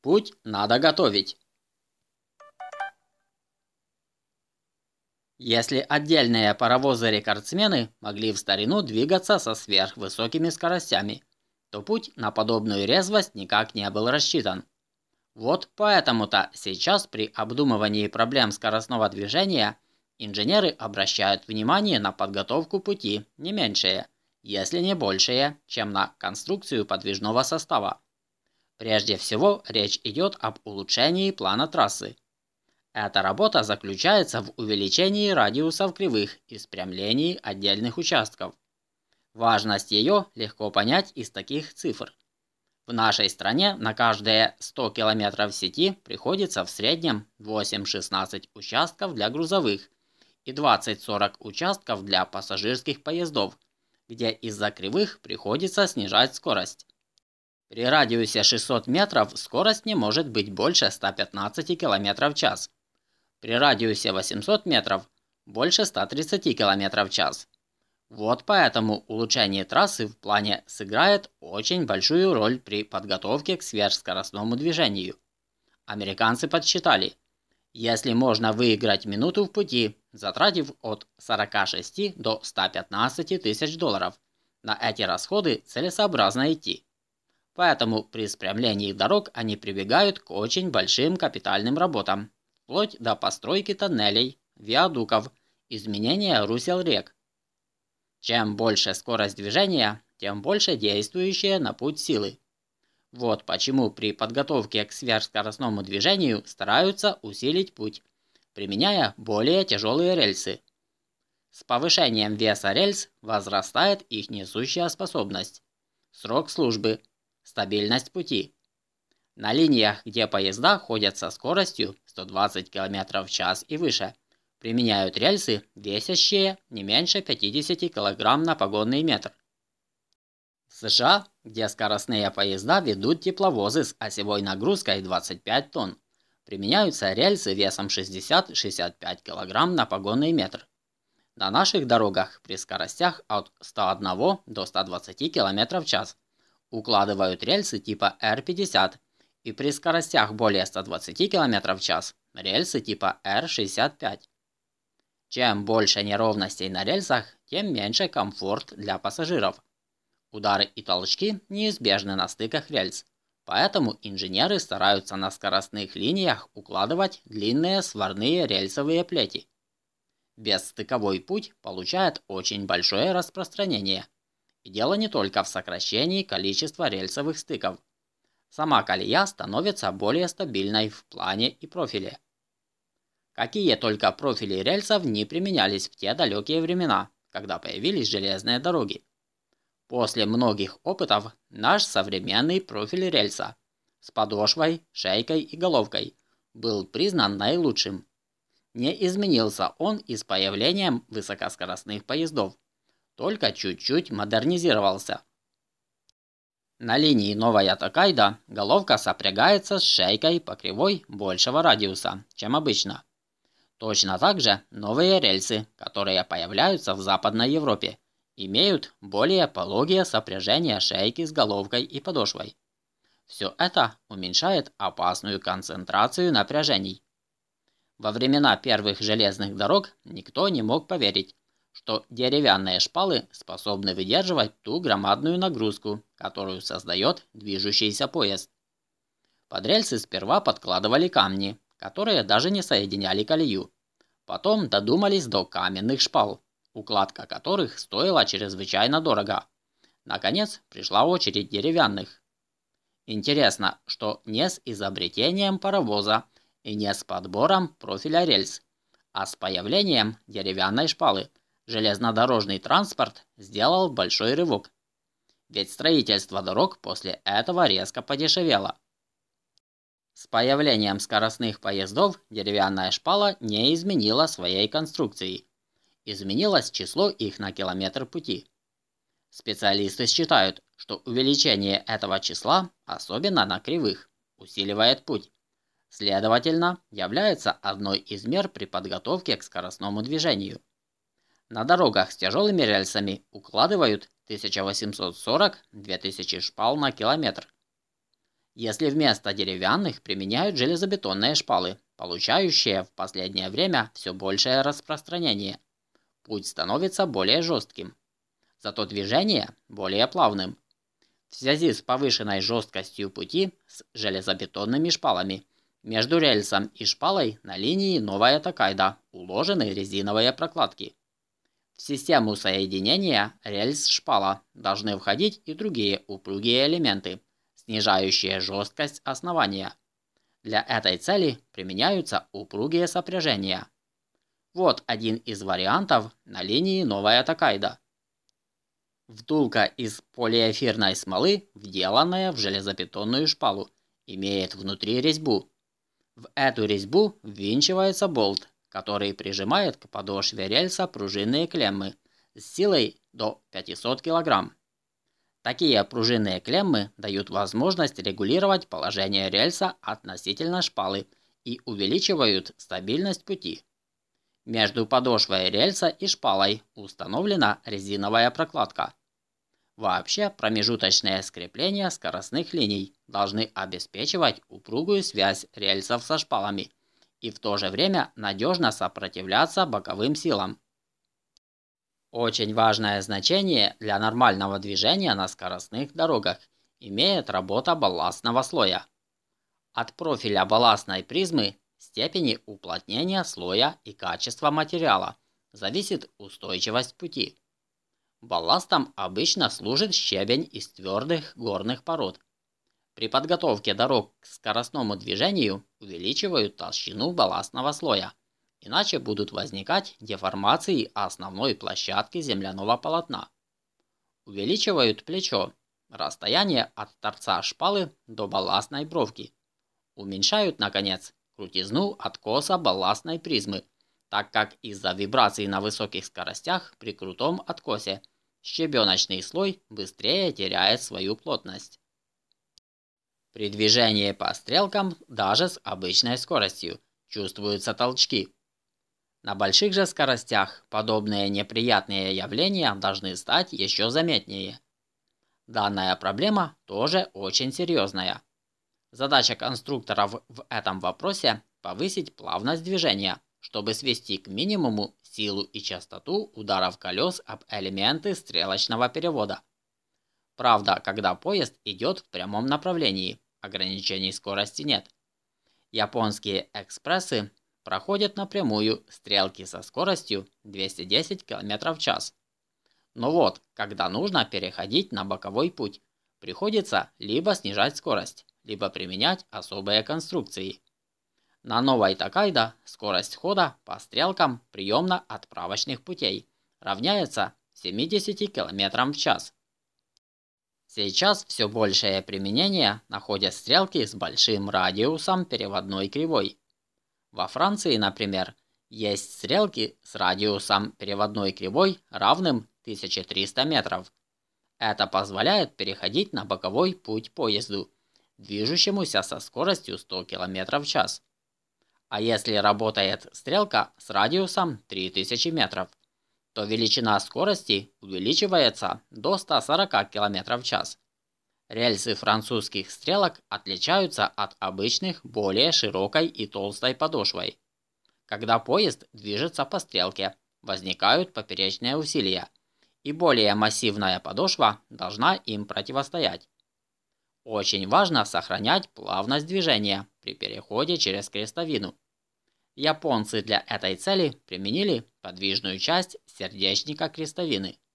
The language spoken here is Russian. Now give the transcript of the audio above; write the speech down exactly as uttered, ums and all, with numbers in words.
Путь надо готовить. Если отдельные паровозы-рекордсмены могли в старину двигаться со сверхвысокими скоростями, то путь на подобную резвость никак не был рассчитан. Вот поэтому-то сейчас при обдумывании проблем скоростного движения инженеры обращают внимание на подготовку пути не меньшее, если не большее, чем на конструкцию подвижного состава. Прежде всего речь идет об улучшении плана трассы. Эта работа заключается в увеличении радиусов кривых и спрямлении отдельных участков. Важность ее легко понять из таких цифр. В нашей стране на каждые сто километров сети приходится в среднем восемь-шестнадцать участков для грузовых и двадцать-сорок участков для пассажирских поездов, где из-за кривых приходится снижать скорость. При радиусе шестьсот метров скорость не может быть больше ста пятнадцати километров в час. При радиусе восемьсот метров больше ста тридцати километров в час. Вот поэтому улучшение трассы в плане сыграет очень большую роль при подготовке к сверхскоростному движению. Американцы подсчитали, если можно выиграть минуту в пути, затратив от сорока шести до ста пятнадцати тысяч долларов, на эти расходы целесообразно идти. Поэтому при спрямлении дорог они прибегают к очень большим капитальным работам, вплоть до постройки тоннелей, виадуков, изменения русел рек. Чем больше скорость движения, тем больше действующие на путь силы. Вот почему при подготовке к сверхскоростному движению стараются усилить путь, применяя более тяжелые рельсы. С повышением веса рельс возрастает их несущая способность, срок службы, стабильность пути. На линиях, где поезда ходят со скоростью сто двадцать километров в час и выше, применяют рельсы, весящие не меньше пятидесяти килограмм на погонный метр. В США, где скоростные поезда ведут тепловозы с осевой нагрузкой двадцать пять тонн, применяются рельсы весом шестьдесят-шестьдесят пять килограмм на погонный метр. На наших дорогах при скоростях от ста одного до ста двадцати километров в час укладывают рельсы типа эр пятьдесят, и при скоростях более ста двадцати километров в час рельсы типа эр шестьдесят пять. Чем больше неровностей на рельсах, тем меньше комфорт для пассажиров. Удары и толчки неизбежны на стыках рельс, поэтому инженеры стараются на скоростных линиях укладывать длинные сварные рельсовые плети. Бесстыковой путь получает очень большое распространение. И дело не только в сокращении количества рельсовых стыков. Сама колея становится более стабильной в плане и профиле. Какие только профили рельсов не применялись в те далекие времена, когда появились железные дороги. После многих опытов наш современный профиль рельса с подошвой, шейкой и головкой был признан наилучшим. Не изменился он и с появлением высокоскоростных поездов, только чуть-чуть модернизировался. На линии Новая Токайдо головка сопрягается с шейкой по кривой большего радиуса, чем обычно. Точно так же новые рельсы, которые появляются в Западной Европе, имеют более пологие сопряжения шейки с головкой и подошвой. Все это уменьшает опасную концентрацию напряжений. Во времена первых железных дорог никто не мог поверить, что деревянные шпалы способны выдерживать ту громадную нагрузку, которую создает движущийся поезд. Под рельсы сперва подкладывали камни, которые даже не соединяли колею. Потом додумались до каменных шпал, укладка которых стоила чрезвычайно дорого. Наконец пришла очередь деревянных. Интересно, что не с изобретением паровоза и не с подбором профиля рельс, а с появлением деревянной шпалы железнодорожный транспорт сделал большой рывок. Ведь строительство дорог после этого резко подешевело. С появлением скоростных поездов деревянная шпала не изменила своей конструкции. Изменилось число их на километр пути. Специалисты считают, что увеличение этого числа, особенно на кривых, усиливает путь. Следовательно, является одной из мер при подготовке к скоростному движению. На дорогах с тяжелыми рельсами укладывают тысяча восемьсот сорок — две тысячи шпал на километр. если вместо деревянных применяют железобетонные шпалы, получающие в последнее время все большее распространение. Путь становится более жестким, зато движение более плавным. В связи с повышенной жесткостью пути с железобетонными шпалами между рельсом и шпалой на линии Новая Токайда уложены резиновые прокладки. В систему соединения рельс-шпала должны входить и другие упругие элементы, снижающие жесткость основания. Для этой цели применяются упругие сопряжения. Вот один из вариантов на линии Новая Токайда. Втулка из полиэфирной смолы, вделанная в железобетонную шпалу, имеет внутри резьбу. В эту резьбу ввинчивается болт, который прижимает к подошве рельса пружинные клеммы с силой до пятисот килограмм. Такие пружинные клеммы дают возможность регулировать положение рельса относительно шпалы и увеличивают стабильность пути. Между подошвой рельса и шпалой установлена резиновая прокладка. Вообще, промежуточные скрепления скоростных линий должны обеспечивать упругую связь рельсов со шпалами и в то же время надежно сопротивляться боковым силам. Очень важное значение для нормального движения на скоростных дорогах имеет работа балластного слоя. От профиля балластной призмы, степени уплотнения слоя и качества материала зависит устойчивость пути. Балластом обычно служит щебень из твердых горных пород. При подготовке дорог к скоростному движению увеличивают толщину балластного слоя, иначе будут возникать деформации основной площадки земляного полотна. Увеличивают плечо, расстояние от торца шпалы до балластной бровки. Уменьшают, наконец, крутизну откоса балластной призмы, так как из-за вибраций на высоких скоростях при крутом откосе щебеночный слой быстрее теряет свою плотность. При движении по стрелкам даже с обычной скоростью чувствуются толчки. На больших же скоростях подобные неприятные явления должны стать еще заметнее. Данная проблема тоже очень серьезная. Задача конструкторов в этом вопросе – повысить плавность движения, чтобы свести к минимуму силу и частоту ударов колес об элементы стрелочного перевода. Правда, когда поезд идет в прямом направлении, ограничений скорости нет. Японские экспрессы проходят напрямую стрелки со скоростью двести десять километров в час. Но вот, когда нужно переходить на боковой путь, приходится либо снижать скорость, либо применять особые конструкции. На Новой Токайдо скорость хода по стрелкам приемно-отправочных путей равняется семидесяти километрам в час. Сейчас все большее применение находят стрелки с большим радиусом переводной кривой. Во Франции, например, есть стрелки с радиусом переводной кривой равным тысяче трёмстам метров. Это позволяет переходить на боковой путь поезду, движущемуся со скоростью сто километров в час. А если работает стрелка с радиусом три тысячи метров, то величина скорости увеличивается до ста сорока километров в час. Рельсы французских стрелок отличаются от обычных более широкой и толстой подошвой. Когда поезд движется по стрелке, возникают поперечные усилия, и более массивная подошва должна им противостоять. Очень важно сохранять плавность движения при переходе через крестовину. Японцы для этой цели применили подвижную часть сердечника крестовины.